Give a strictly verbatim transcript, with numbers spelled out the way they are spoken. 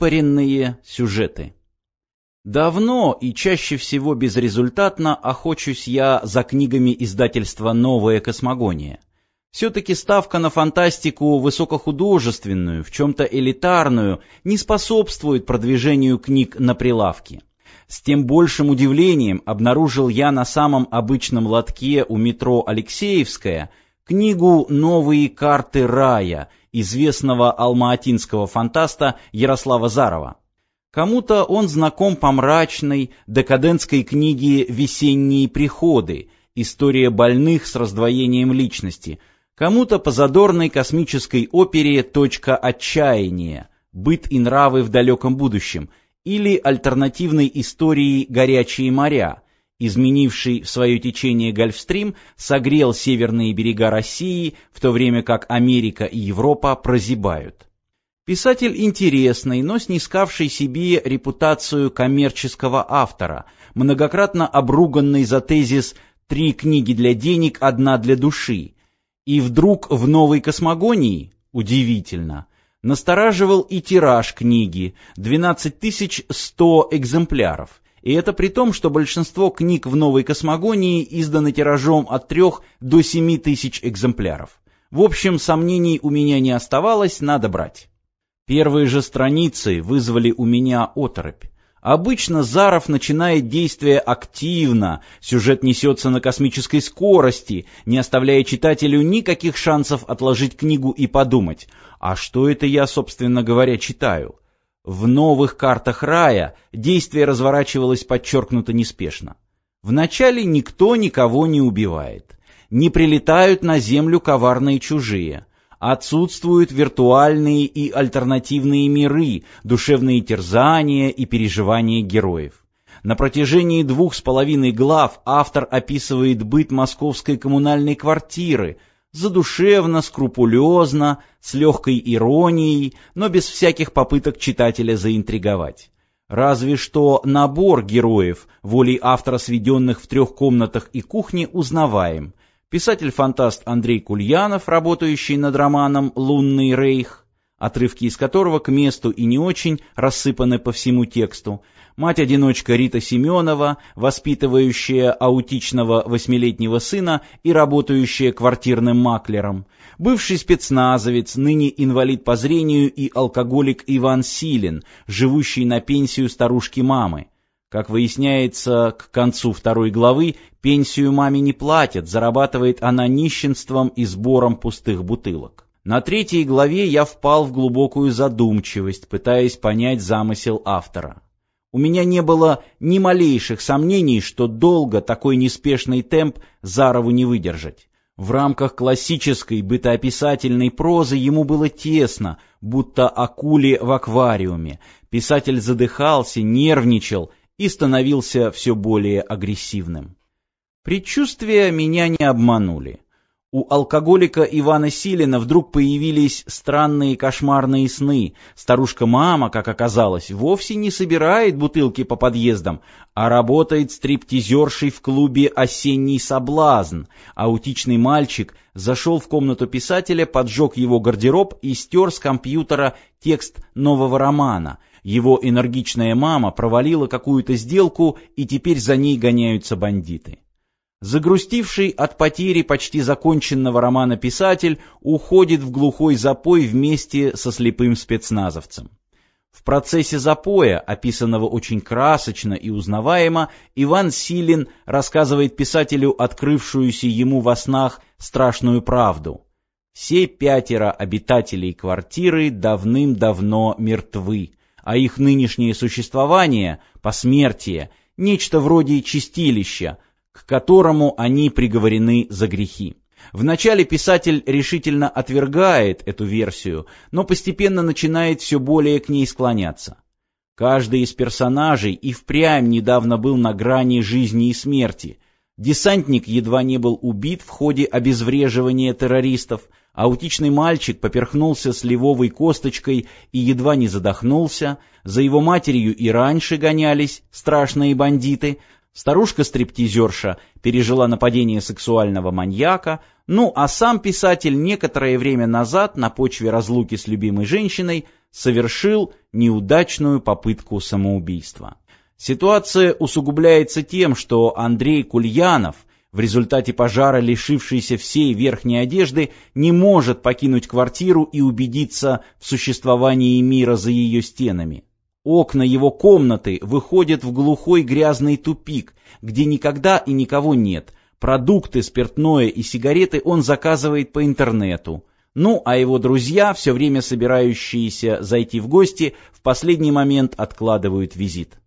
Выпаренные сюжеты. Давно и чаще всего безрезультатно охочусь я за книгами издательства «Новая космогония». Все-таки ставка на фантастику высокохудожественную, в чем-то элитарную, не способствует продвижению книг на прилавке. С тем большим удивлением обнаружил я на самом обычном лотке у метро Алексеевская книгу «Новые карты рая» известного алма-атинского фантаста Ярослава Зарова. Кому-то он знаком по мрачной, декадентской книге «Весенние приходы», история больных с раздвоением личности, кому-то по задорной космической опере «Точка отчаяния», «Быт и нравы в далеком будущем», или альтернативной истории «Горячие моря», изменивший в свое течение Гольфстрим, согрел северные берега России, в то время как Америка и Европа прозябают. Писатель интересный, но снискавший себе репутацию коммерческого автора, многократно обруганный за тезис «три книги для денег, одна для души». И вдруг в «Новой космогонии» удивительно настораживал и тираж книги – двенадцать тысяч сто экземпляров. И это при том, что большинство книг в «Новой космогонии» изданы тиражом от трех до семи тысяч экземпляров. В общем, сомнений у меня не оставалось, надо брать. Первые же страницы вызвали у меня оторопь. Обычно Заров начинает действие активно, сюжет несется на космической скорости, не оставляя читателю никаких шансов отложить книгу и подумать, а что это я, собственно говоря, читаю? В «Новых картах рая» действие разворачивалось подчеркнуто неспешно. Вначале никто никого не убивает. Не прилетают на Землю коварные чужие. Отсутствуют виртуальные и альтернативные миры, душевные терзания и переживания героев. На протяжении двух с половиной глав автор описывает быт московской коммунальной квартиры, задушевно, скрупулезно, с легкой иронией, но без всяких попыток читателя заинтриговать. Разве что набор героев, волей автора сведенных в трех комнатах и кухне, узнаваем. Писатель-фантаст Андрей Кульянов, работающий над романом «Лунный рейх», отрывки из которого к месту и не очень рассыпаны по всему тексту, мать-одиночка Рита Семенова, воспитывающая аутичного восьмилетнего сына и работающая квартирным маклером, бывший спецназовец, ныне инвалид по зрению и алкоголик Иван Силин, живущий на пенсию старушки-мамы. Как выясняется, к концу второй главы пенсию маме не платят, зарабатывает она нищенством и сбором пустых бутылок. На третьей главе я впал в глубокую задумчивость, пытаясь понять замысел автора. У меня не было ни малейших сомнений, что долго такой неспешный темп Зарову не выдержать. В рамках классической бытоописательной прозы ему было тесно, будто акуле в аквариуме. Писатель задыхался, нервничал и становился все более агрессивным. Предчувствия меня не обманули. У алкоголика Ивана Силина вдруг появились странные кошмарные сны. Старушка-мама, как оказалось, вовсе не собирает бутылки по подъездам, а работает стриптизершей в клубе «Осенний соблазн». Аутичный мальчик зашел в комнату писателя, поджег его гардероб и стер с компьютера текст нового романа. Его энергичная мама провалила какую-то сделку, и теперь за ней гоняются бандиты. Загрустивший от потери почти законченного романа писатель уходит в глухой запой вместе со слепым спецназовцем. В процессе запоя, описанного очень красочно и узнаваемо, Иван Силин рассказывает писателю открывшуюся ему во снах страшную правду. Все пятеро обитателей квартиры давным-давно мертвы, а их нынешнее существование, посмертие, нечто вроде чистилища, к которому они приговорены за грехи. Вначале писатель решительно отвергает эту версию, но постепенно начинает все более к ней склоняться. Каждый из персонажей и впрямь недавно был на грани жизни и смерти. Десантник едва не был убит в ходе обезвреживания террористов, аутичный мальчик поперхнулся сливовой косточкой и едва не задохнулся, за его матерью и раньше гонялись страшные бандиты, старушка-стриптизерша пережила нападение сексуального маньяка, ну а сам писатель некоторое время назад на почве разлуки с любимой женщиной совершил неудачную попытку самоубийства. Ситуация усугубляется тем, что Андрей Кульянов, в результате пожара лишившийся всей верхней одежды, не может покинуть квартиру и убедиться в существовании мира за ее стенами. Окна его комнаты выходят в глухой грязный тупик, где никогда и никого нет. Продукты, спиртное и сигареты он заказывает по интернету. Ну, а его друзья, все время собирающиеся зайти в гости, в последний момент откладывают визит.